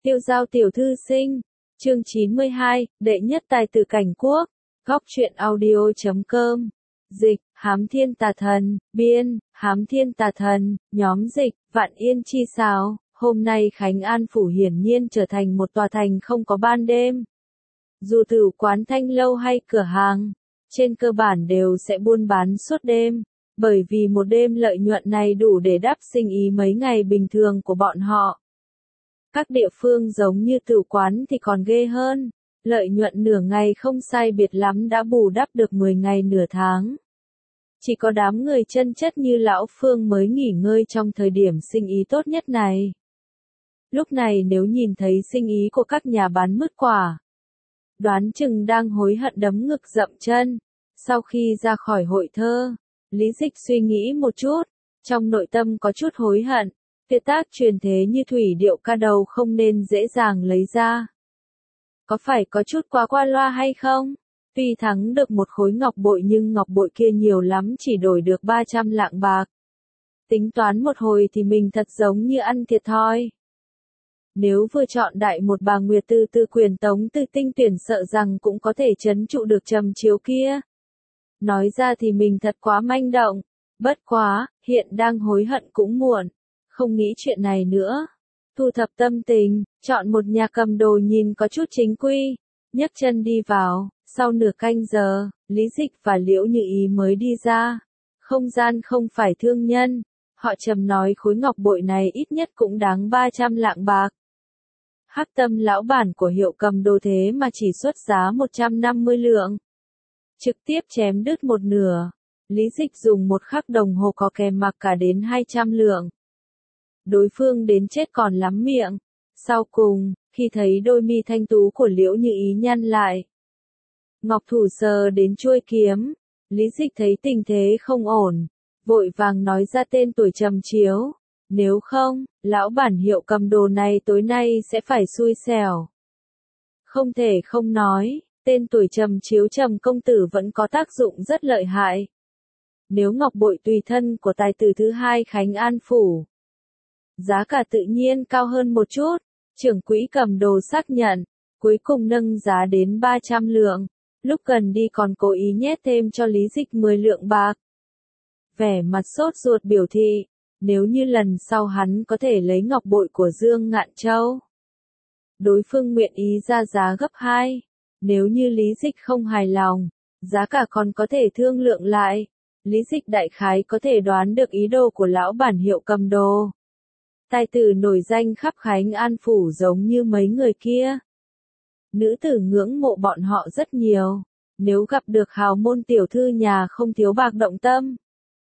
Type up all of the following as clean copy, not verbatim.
Tiêu giao tiểu thư sinh, chương 92, đệ nhất tài tử cảnh quốc, góc truyện audio.com, dịch, Hám Thiên Tà Thần, biên, Hám Thiên Tà Thần, nhóm dịch, Vạn Yên Chi Sao. Hôm nay Khánh An Phủ hiển nhiên trở thành một tòa thành không có ban đêm. Dù tử quán thanh lâu hay cửa hàng, trên cơ bản đều sẽ buôn bán suốt đêm, bởi vì một đêm lợi nhuận này đủ để đắp sinh ý mấy ngày bình thường của bọn họ. Các địa phương giống như tử quán thì còn ghê hơn, lợi nhuận nửa ngày không sai biệt lắm đã bù đắp được 10 ngày nửa tháng. Chỉ có đám người chân chất như Lão Phương mới nghỉ ngơi trong thời điểm sinh ý tốt nhất này. Lúc này nếu nhìn thấy sinh ý của các nhà bán mứt quả, đoán chừng đang hối hận đấm ngực dậm chân. Sau khi ra khỏi hội thơ, Lý Dịch suy nghĩ một chút, trong nội tâm có chút hối hận. Tuyệt tác truyền thế như thủy điệu ca đầu không nên dễ dàng lấy ra. Có phải có chút quá qua loa hay không? Tuy thắng được một khối ngọc bội nhưng ngọc bội kia nhiều lắm chỉ đổi được 300 lạng bạc. Tính toán một hồi thì mình thật giống như ăn thiệt thòi. Nếu vừa chọn đại một bà Nguyệt Tư Tư quyền tống tư tinh tuyển sợ rằng cũng có thể trấn trụ được trầm chiếu kia. Nói ra thì mình thật quá manh động. Bất quá, hiện đang hối hận cũng muộn. Không nghĩ chuyện này nữa. Thu thập tâm tình, chọn một nhà cầm đồ nhìn có chút chính quy, nhấc chân đi vào. Sau nửa canh giờ, Lý Dịch và Liễu Như Ý mới đi ra. Không gian không phải thương nhân. Họ trầm nói khối ngọc bội này ít nhất cũng đáng 300 lạng bạc. Hắc Tâm lão bản của hiệu cầm đồ thế mà chỉ xuất giá 150 lượng. Trực tiếp chém đứt một nửa. Lý Dịch dùng một khắc đồng hồ có kèm mặc cả đến 200 lượng. Đối phương đến chết còn lắm miệng. Sau cùng, khi thấy đôi mi thanh tú của Liễu Như Ý nhăn lại, ngọc thủ sờ đến chuôi kiếm, Lý Dịch thấy tình thế không ổn, vội vàng nói ra tên tuổi trầm chiếu. Nếu không, lão bản hiệu cầm đồ này tối nay sẽ phải xui xẻo. Không thể không nói, tên tuổi trầm chiếu Trầm công tử vẫn có tác dụng rất lợi hại. Nếu ngọc bội tùy thân của tài tử thứ hai Khánh An Phủ, giá cả tự nhiên cao hơn một chút, trưởng quỹ cầm đồ xác nhận, cuối cùng nâng giá đến 300 lượng, lúc cần đi còn cố ý nhét thêm cho Lý Dịch 10 lượng bạc. Vẻ mặt sốt ruột biểu thị, nếu như lần sau hắn có thể lấy ngọc bội của Dương Ngạn Châu, đối phương nguyện ý ra giá gấp 2, nếu như Lý Dịch không hài lòng, giá cả còn có thể thương lượng lại. Lý Dịch đại khái có thể đoán được ý đồ của lão bản hiệu cầm đồ. Tài tử nổi danh khắp Khánh An Phủ giống như mấy người kia. Nữ tử ngưỡng mộ bọn họ rất nhiều. Nếu gặp được hào môn tiểu thư nhà không thiếu bạc động tâm,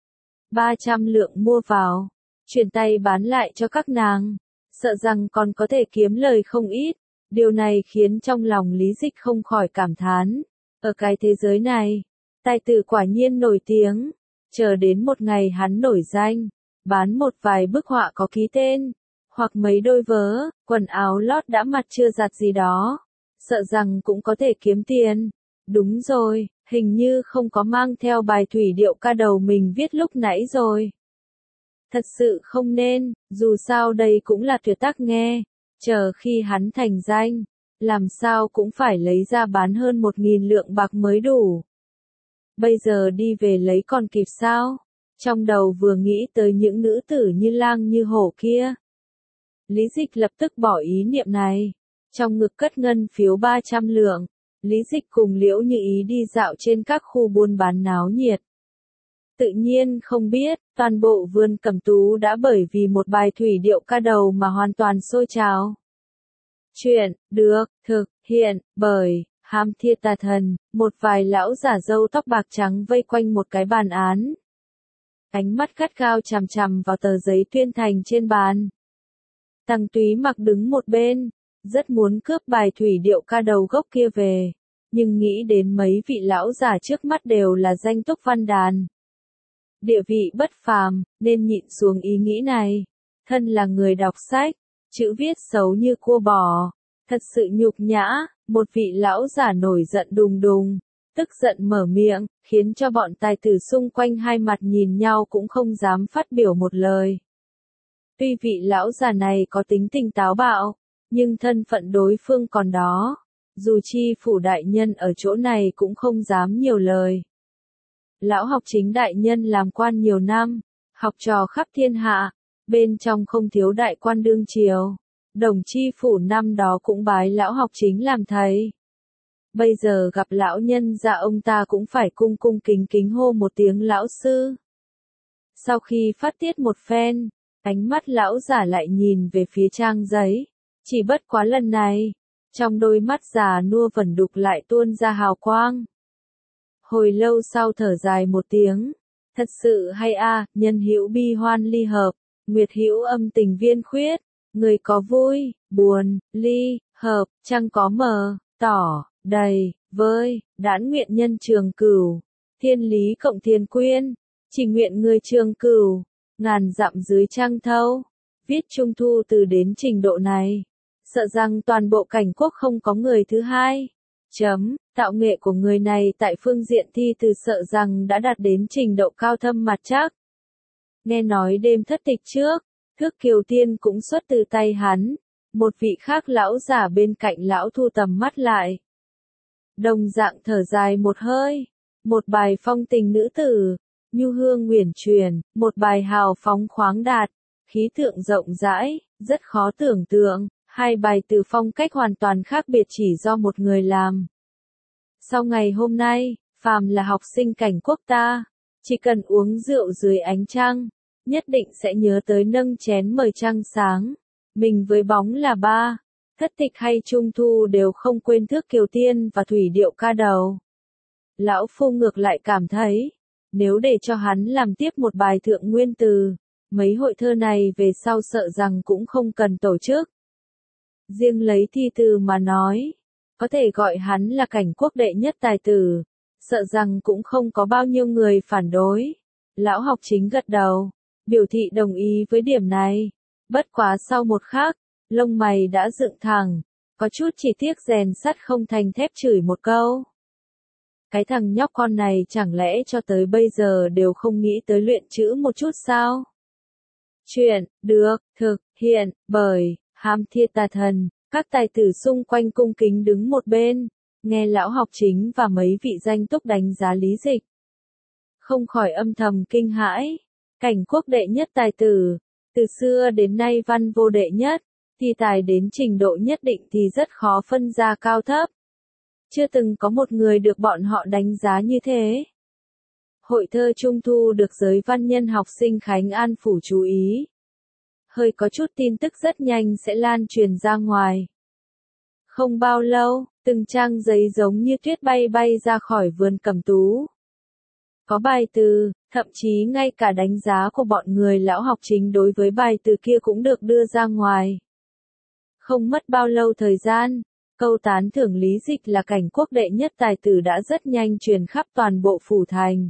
300 lượng mua vào, chuyển tay bán lại cho các nàng, sợ rằng còn có thể kiếm lời không ít. Điều này khiến trong lòng Lý Dịch không khỏi cảm thán. Ở cái thế giới này, tài tử quả nhiên nổi tiếng. Chờ đến một ngày hắn nổi danh, bán một vài bức họa có ký tên, hoặc mấy đôi vớ, quần áo lót đã mặt chưa giặt gì đó, sợ rằng cũng có thể kiếm tiền. Đúng rồi, hình như không có mang theo bài thủy điệu ca đầu mình viết lúc nãy rồi. Thật sự không nên, dù sao đây cũng là tuyệt tác nghe, chờ khi hắn thành danh, làm sao cũng phải lấy ra bán hơn 1.000 lượng bạc mới đủ. Bây giờ đi về lấy còn kịp sao? Trong đầu vừa nghĩ tới những nữ tử như lang như hổ kia, Lý Dịch lập tức bỏ ý niệm này. Trong ngực cất ngân phiếu 300 lượng, Lý Dịch cùng Liễu Như Ý đi dạo trên các khu buôn bán náo nhiệt. Tự nhiên không biết, toàn bộ vườn Cẩm Tú đã bởi vì một bài thủy điệu ca đầu mà hoàn toàn sôi trào. Chuyện được thực hiện bởi Hám Thiên Tà Thần. Một vài lão giả râu tóc bạc trắng vây quanh một cái bàn án. Ánh mắt gắt gao chằm chằm vào tờ giấy tuyên thành trên bàn. Tăng Túy Mặc đứng một bên, rất muốn cướp bài thủy điệu ca đầu gốc kia về, nhưng nghĩ đến mấy vị lão giả trước mắt đều là danh túc văn đàn, địa vị bất phàm, nên nhịn xuống ý nghĩ này. Thân là người đọc sách, chữ viết xấu như cua bò, thật sự nhục nhã. Một vị lão giả nổi giận đùng đùng, tức giận mở miệng, khiến cho bọn tài tử xung quanh hai mặt nhìn nhau cũng không dám phát biểu một lời. Tuy vị lão già này có tính tình táo bạo, Nhưng thân phận đối phương còn đó, dù chi phủ đại nhân ở chỗ này cũng không dám nhiều lời. Lão học chính đại nhân làm quan nhiều năm, học trò khắp thiên hạ, bên trong không thiếu đại quan đương triều. Đồng chi phủ năm đó cũng bái lão học chính làm thầy. Bây giờ gặp lão nhân gia ông ta cũng phải cung cung kính kính hô một tiếng lão sư. Sau khi phát tiết một phen, ánh mắt lão giả lại nhìn về phía trang giấy. Chỉ bất quá lần này, trong đôi mắt già nua vẩn đục lại tuôn ra hào quang. Hồi lâu sau thở dài một tiếng. Thật sự hay a, nhân hữu bi hoan ly hợp, nguyệt hữu âm tình viên khuyết. Người có vui, buồn, ly, hợp, trăng có mờ, tỏ, đầy, vơi, đãn nguyện nhân trường cửu. Thiên lý cộng thiên quyên, chỉ nguyện người trường cửu, ngàn dặm dưới trăng thâu. Viết trung thu từ đến trình độ này, sợ rằng toàn bộ cảnh quốc không có người thứ hai. Tạo nghệ của người này tại phương diện thi từ sợ rằng đã đạt đến trình độ cao thâm mặt chắc. Nghe nói đêm thất tịch trước, Thước Kiều Tiên cũng xuất từ tay hắn, một vị khác lão giả bên cạnh lão thu tầm mắt lại. Đồng dạng thở dài một hơi, một bài phong tình nữ tử, nhu hương uyển chuyển, một bài hào phóng khoáng đạt, khí tượng rộng rãi, rất khó tưởng tượng, hai bài từ phong cách hoàn toàn khác biệt chỉ do một người làm. Sau ngày hôm nay, phàm là học sinh cảnh quốc ta, chỉ cần uống rượu dưới ánh trăng, nhất định sẽ nhớ tới nâng chén mời trăng sáng. Mình với bóng là ba, thất tịch hay trung thu đều không quên Thước Kiều Tiên và thủy điệu ca đầu. Lão phu ngược lại cảm thấy, nếu để cho hắn làm tiếp một bài thượng nguyên từ, mấy hội thơ này về sau sợ rằng cũng không cần tổ chức. Riêng lấy thi từ mà nói, có thể gọi hắn là cảnh quốc đệ nhất tài tử, sợ rằng cũng không có bao nhiêu người phản đối. Lão học chính gật đầu, biểu thị đồng ý với điểm này. Bất quá sau một khắc, lông mày đã dựng thẳng, có chút chỉ tiếc rèn sắt không thành thép chửi một câu. Cái thằng nhóc con này chẳng lẽ cho tới bây giờ đều không nghĩ tới luyện chữ một chút sao? Chuyện, được, thực, hiện, bởi, Hám Thiên Tà Thần, các tài tử xung quanh cung kính đứng một bên, nghe lão học chính và mấy vị danh túc đánh giá lý dịch. Không khỏi âm thầm kinh hãi, cảnh quốc đệ nhất tài tử, từ xưa đến nay văn vô đệ nhất, thì tài đến trình độ nhất định thì rất khó phân ra cao thấp. Chưa từng có một người được bọn họ đánh giá như thế. Hội thơ Trung Thu được giới văn nhân học sinh Khánh An Phủ chú ý. Hơi có chút tin tức rất nhanh sẽ lan truyền ra ngoài. Không bao lâu, từng trang giấy giống như tuyết bay bay ra khỏi vườn cẩm tú. Có bài từ, thậm chí ngay cả đánh giá của bọn người lão học chính đối với bài từ kia cũng được đưa ra ngoài. Không mất bao lâu thời gian, câu tán thưởng lý dịch là cảnh quốc đệ nhất tài tử đã rất nhanh truyền khắp toàn bộ phủ thành.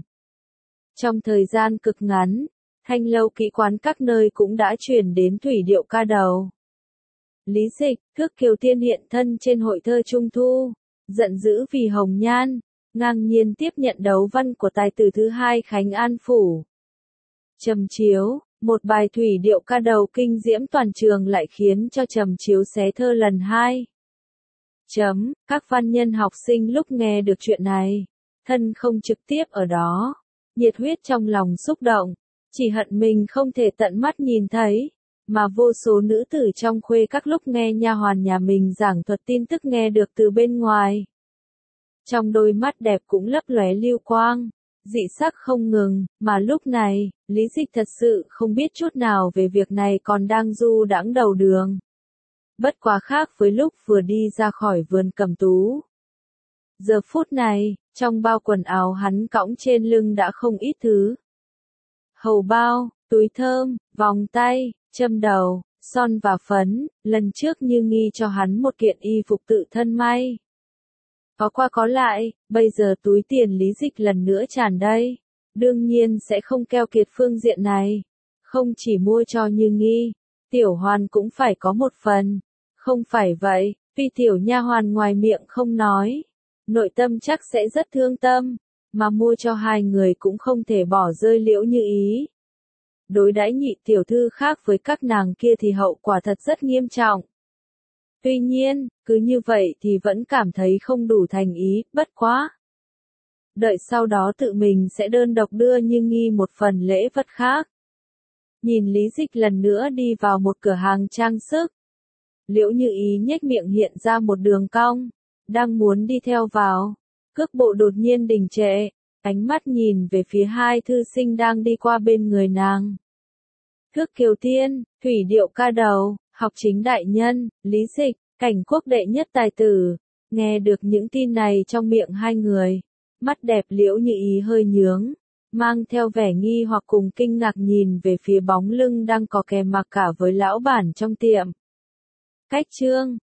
Trong thời gian cực ngắn, thanh lâu kỹ quán các nơi cũng đã truyền đến thủy điệu ca đầu. Lý dịch, Thước Kiều Tiên hiện thân trên hội thơ Trung Thu, giận dữ vì hồng nhan, ngang nhiên tiếp nhận đấu văn của tài tử thứ hai Khánh An Phủ. Trầm Chiếu, một bài thủy điệu ca đầu kinh diễm toàn trường lại khiến cho Trầm Chiếu xé thơ lần hai. Các văn nhân học sinh lúc nghe được chuyện này, thân không trực tiếp ở đó, nhiệt huyết trong lòng xúc động, chỉ hận mình không thể tận mắt nhìn thấy, mà vô số nữ tử trong khuê các lúc nghe nha hoàn nhà mình giảng thuật tin tức nghe được từ bên ngoài. Trong đôi mắt đẹp cũng lấp lóe lưu quang, dị sắc không ngừng, mà lúc này, Lý Dịch thật sự không biết chút nào về việc này còn đang du đãng đầu đường. Bất quá khác với lúc vừa đi ra khỏi vườn cẩm tú. Giờ phút này, trong bao quần áo hắn cõng trên lưng đã không ít thứ. Hầu bao, túi thơm, vòng tay, châm đầu, son và phấn, lần trước Như Nghi cho hắn một kiện y phục tự thân may. Có qua có lại, bây giờ túi tiền Lý Dịch lần nữa tràn đầy. Đương nhiên sẽ không keo kiệt phương diện này. Không chỉ mua cho Như Nghi, Tiểu Hoàn cũng phải có một phần. Không phải vậy, vì tiểu nha hoàn ngoài miệng không nói, nội tâm chắc sẽ rất thương tâm, mà mua cho hai người cũng không thể bỏ rơi Liễu Như Ý. Đối đãi nhị tiểu thư khác với các nàng kia thì hậu quả thật rất nghiêm trọng. Tuy nhiên, cứ như vậy thì vẫn cảm thấy không đủ thành ý, bất quá. Đợi sau đó tự mình sẽ đơn độc đưa Như Nghi một phần lễ vật khác. Nhìn Lý Dịch lần nữa đi vào một cửa hàng trang sức. Liễu Như Ý nhếch miệng hiện ra một đường cong, đang muốn đi theo vào. Cước bộ đột nhiên đình trệ, ánh mắt nhìn về phía hai thư sinh đang đi qua bên người nàng. Thước Kiều Tiên, Thủy Điệu Ca Đầu, Học Chính Đại Nhân, Lý Dịch, Cảnh Quốc đệ nhất tài tử. Nghe được những tin này trong miệng hai người, mắt đẹp Liễu Như Ý hơi nhướng, mang theo vẻ nghi hoặc cùng kinh ngạc nhìn về phía bóng lưng đang có kè mặc cả với lão bản trong tiệm. Cách chương